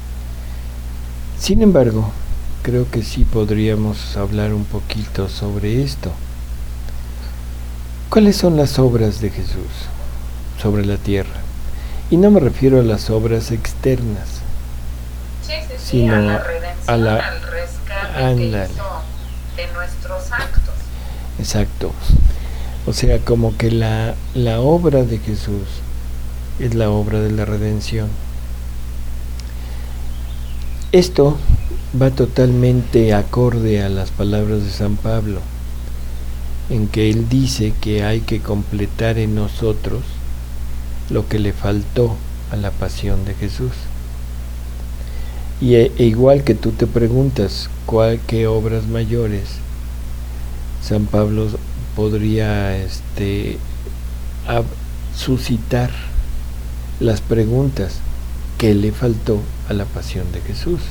Sin embargo, creo que sí podríamos hablar un poquito sobre esto. ¿Cuáles son las obras de Jesús sobre la tierra? Y no me refiero a las obras externas, sino a la redención, al rescate que hizo de nuestros actos. Exacto. O sea, como que la obra de Jesús es la obra de la redención. Esto va totalmente acorde a las palabras de San Pablo, en que él dice que hay que completar en nosotros lo que le faltó a la pasión de Jesús. Y igual que tú te preguntas qué obras mayores, San Pablo podría suscitar las preguntas que le faltó a la pasión de Jesús.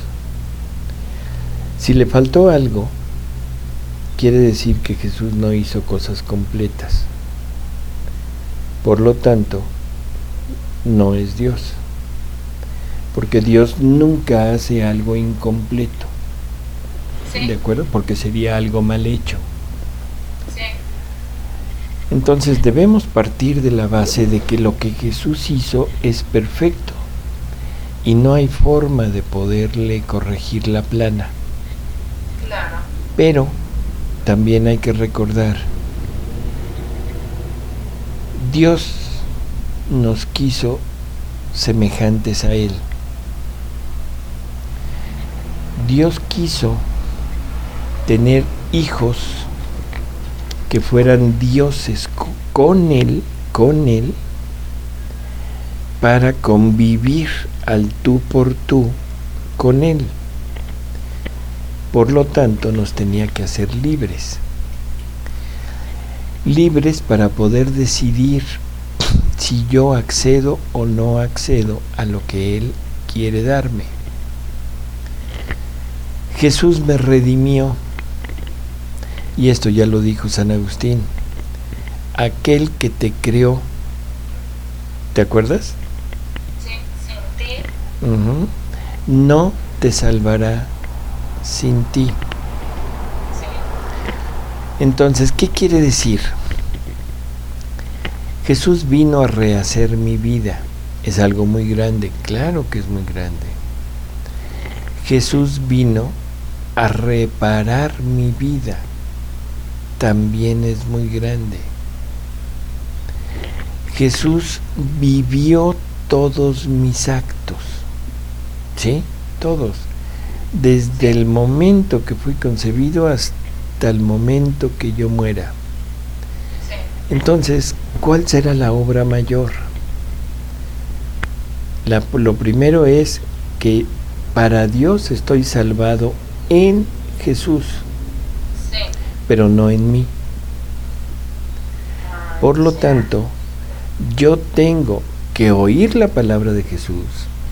Si le faltó algo, quiere decir que Jesús no hizo cosas completas. Por lo tanto, no es Dios. Porque Dios nunca hace algo incompleto. Sí. ¿De acuerdo? Porque sería algo mal hecho. Sí. Entonces debemos partir de la base de que lo que Jesús hizo es perfecto y no hay forma de poderle corregir la plana. Claro. Pero también hay que recordar, Dios nos quiso semejantes a Él. Dios quiso tener hijos que fueran dioses con él, para convivir al tú por tú con él. Por lo tanto, nos tenía que hacer libres. Libres para poder decidir si yo accedo o no accedo a lo que Él quiere darme. Jesús me redimió, y esto ya lo dijo San Agustín: aquel que te creó, ¿te acuerdas? Sí, sin ti. No te salvará sin ti. Sí. Entonces, ¿qué quiere decir? Jesús vino a rehacer mi vida. Es algo muy grande, claro que es muy grande. Jesús vino a reparar mi vida. También es muy grande. Jesús vivió todos mis actos, ¿sí? Todos. Desde el momento que fui concebido hasta el momento que yo muera. Entonces, ¿cuál será la obra mayor? Lo primero es que para Dios estoy salvado en Jesús, sí, pero no en mí. Por lo tanto, yo tengo que oír la palabra de Jesús,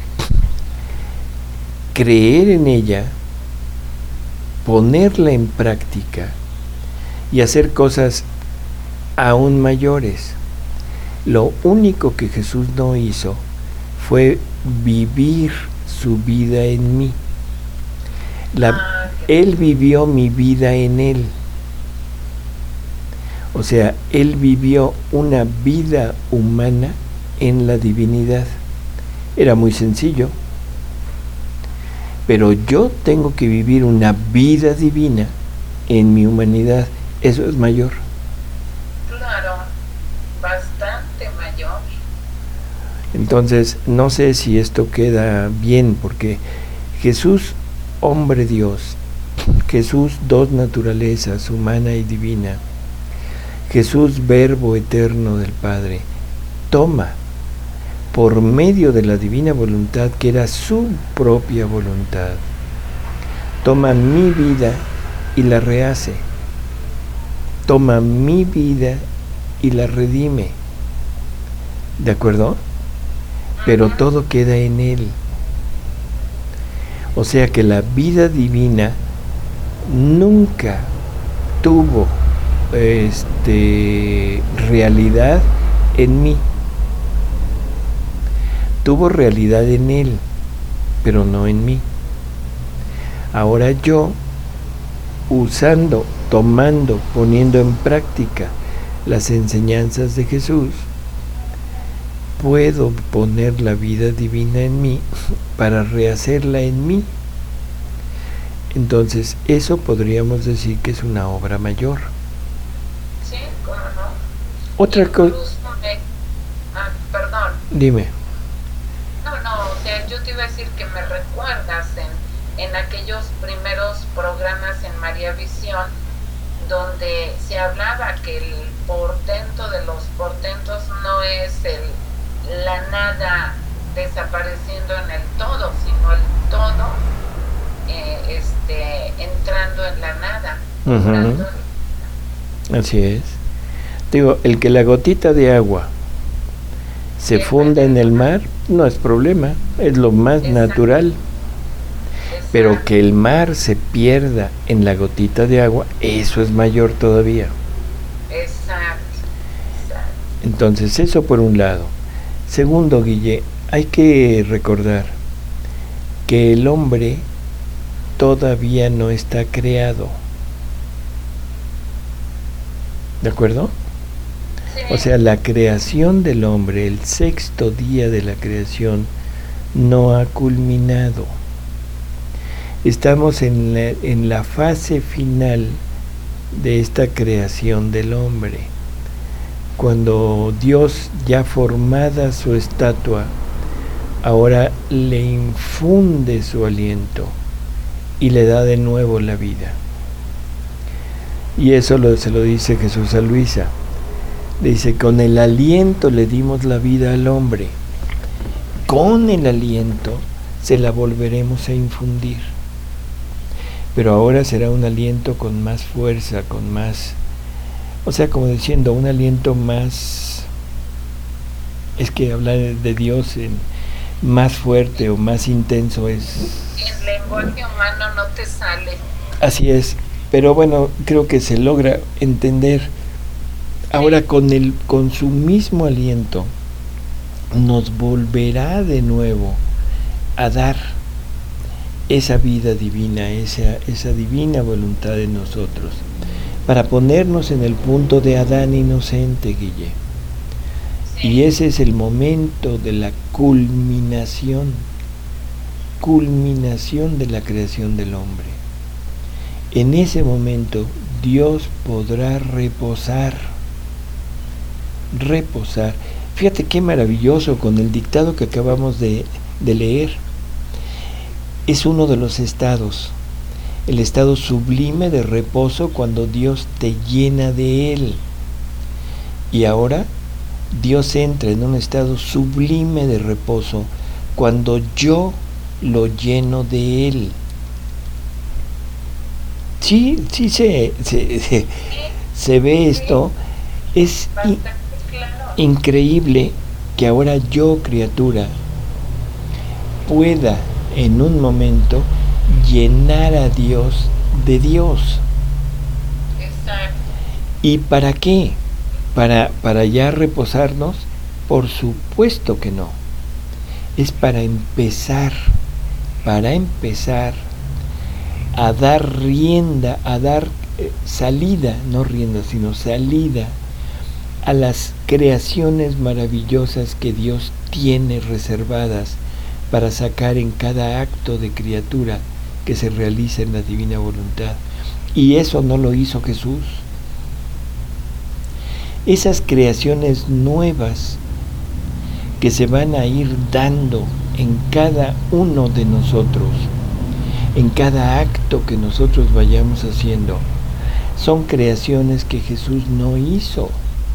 creer en ella, ponerla en práctica y hacer cosas aún mayores. Lo único que Jesús no hizo fue vivir su vida en mí. Él vivió mi vida en Él. O sea, Él vivió una vida humana en la divinidad. Era muy sencillo. Pero yo tengo que vivir una vida divina en mi humanidad. Eso es mayor. Claro, bastante mayor. Entonces, no sé si esto queda bien, porque Jesús, hombre Dios, Jesús, dos naturalezas, humana y divina, Jesús, verbo eterno del Padre, toma por medio de la divina voluntad, que era su propia voluntad, toma mi vida y la rehace, toma mi vida y la redime, ¿de acuerdo? Pero todo queda en Él. O sea que la vida divina nunca tuvo realidad en mí. Tuvo realidad en Él, pero no en mí. Ahora yo, usando, tomando, poniendo en práctica las enseñanzas de Jesús, puedo poner la vida divina en mí para rehacerla en mí. Entonces, eso podríamos decir que es una obra mayor. Sí, ¿cómo no? Otra cosa. Perdón. Dime. No, o sea, yo te iba a decir que me recuerdas en aquellos primeros programas en María Visión, donde se hablaba que el portento de los portentos no es la nada desapareciendo en el todo, sino el todo entrando en la nada. Así es. Digo, el que la gotita de agua se funda en el mar no es problema, es lo más natural. Pero que el mar se pierda en la gotita de agua, eso es mayor todavía. Exacto. Entonces, eso por un lado. Segundo, Guille, hay que recordar que el hombre todavía no está creado. ¿De acuerdo? Sí. O sea, la creación del hombre, el sexto día de la creación, no ha culminado. Estamos en la fase final de esta creación del hombre. Cuando Dios, ya formada su estatua, ahora le infunde su aliento y le da de nuevo la vida. Y eso se lo dice Jesús a Luisa. Le dice, con el aliento le dimos la vida al hombre. Con el aliento se la volveremos a infundir. Pero ahora será un aliento con más fuerza, con más... O sea, como diciendo, un aliento más... Es que hablar de Dios en más fuerte o más intenso es... En lenguaje humano no te sale. Así es. Pero bueno, creo que se logra entender. Ahora con su mismo aliento nos volverá de nuevo a dar esa vida divina, esa divina voluntad en nosotros, para ponernos en el punto de Adán inocente, Guille. Y ese es el momento de la culminación de la creación del hombre. En ese momento Dios podrá reposar. Fíjate qué maravilloso con el dictado que acabamos de leer. Es uno de los estados, el estado sublime de reposo cuando Dios te llena de Él. Y ahora Dios entra en un estado sublime de reposo cuando yo lo lleno de Él. Sí, se ve esto. Es increíble que ahora yo, criatura, pueda en un momento llenar a Dios de Dios. Exacto. ¿Y para qué? ¿Para ya reposarnos? Por supuesto que no. Es para empezar a dar rienda, a dar salida, no rienda, sino salida a las creaciones maravillosas que Dios tiene reservadas para sacar en cada acto de criatura que se realiza en la divina voluntad. Y eso no lo hizo Jesús. Esas creaciones nuevas que se van a ir dando en cada uno de nosotros, en cada acto que nosotros vayamos haciendo, son creaciones que Jesús no hizo.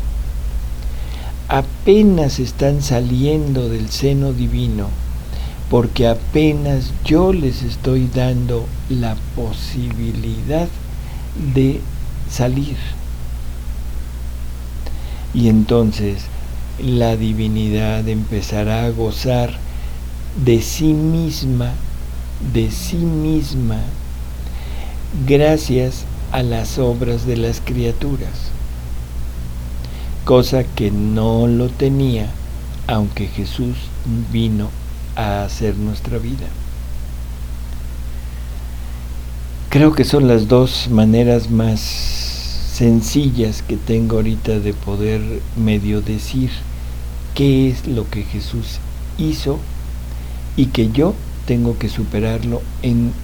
Apenas están saliendo del seno divino, porque apenas yo les estoy dando la posibilidad de salir. Y entonces la divinidad empezará a gozar de sí misma, gracias a las obras de las criaturas, cosa que no lo tenía, aunque Jesús vino a hacer nuestra vida. Creo que son las dos maneras más sencillas que tengo ahorita de poder medio decir qué es lo que Jesús hizo y que yo tengo que superarlo en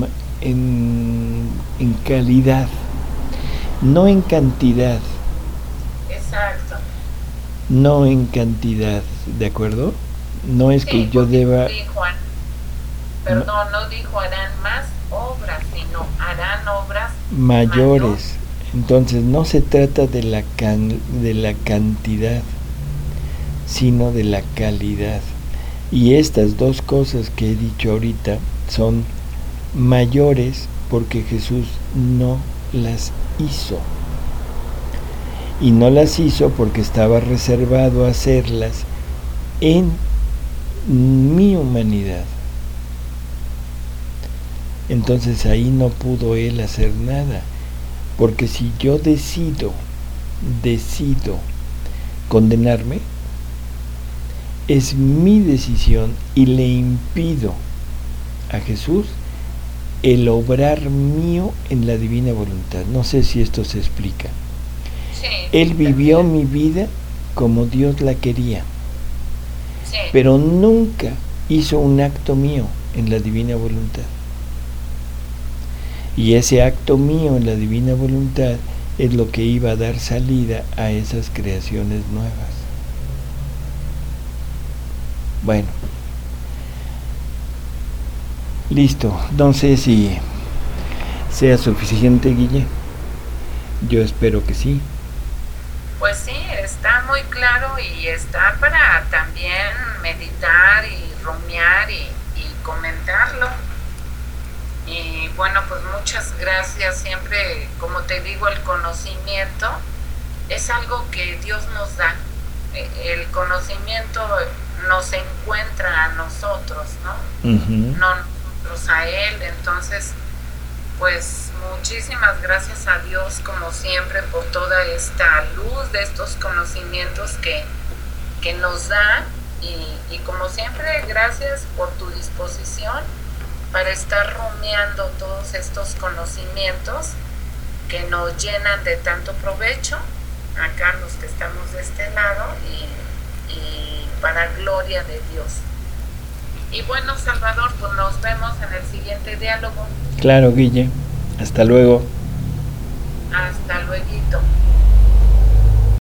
calidad, no en cantidad. Exacto. No en cantidad, ¿de acuerdo? No es que yo deba... No dijo harán más obras, sino harán obras mayores. Entonces no se trata de la cantidad, sino de la calidad. Y estas dos cosas que he dicho ahorita son mayores porque Jesús no las hizo. Y no las hizo porque estaba reservado a hacerlas en mi humanidad. Entonces ahí no pudo Él hacer nada. Porque si yo decido condenarme, es mi decisión y le impido a Jesús el obrar mío en la divina voluntad. No sé si esto se explica. Sí, Él vivió mi vida como Dios la quería, sí, pero nunca hizo un acto mío en la divina voluntad. Y ese acto mío en la divina voluntad es lo que iba a dar salida a esas creaciones nuevas. Bueno, listo. No sé si sea suficiente, Guille. Yo espero que sí. Pues sí, está muy claro y está para también meditar y rumiar y comentarlo. Y bueno, pues muchas gracias. Siempre, como te digo, el conocimiento es algo que Dios nos da. El conocimiento nos encuentra a nosotros, ¿no? Uh-huh. No nosotros a Él. Entonces, pues muchísimas gracias a Dios, como siempre, por toda esta luz de estos conocimientos que nos da. Y como siempre, gracias por tu disposición para estar rumiando todos estos conocimientos que nos llenan de tanto provecho, acá los que estamos de este lado, y para gloria de Dios. Y bueno, Salvador, pues nos vemos en el siguiente diálogo. Claro, Guille. Hasta luego. Hasta luego.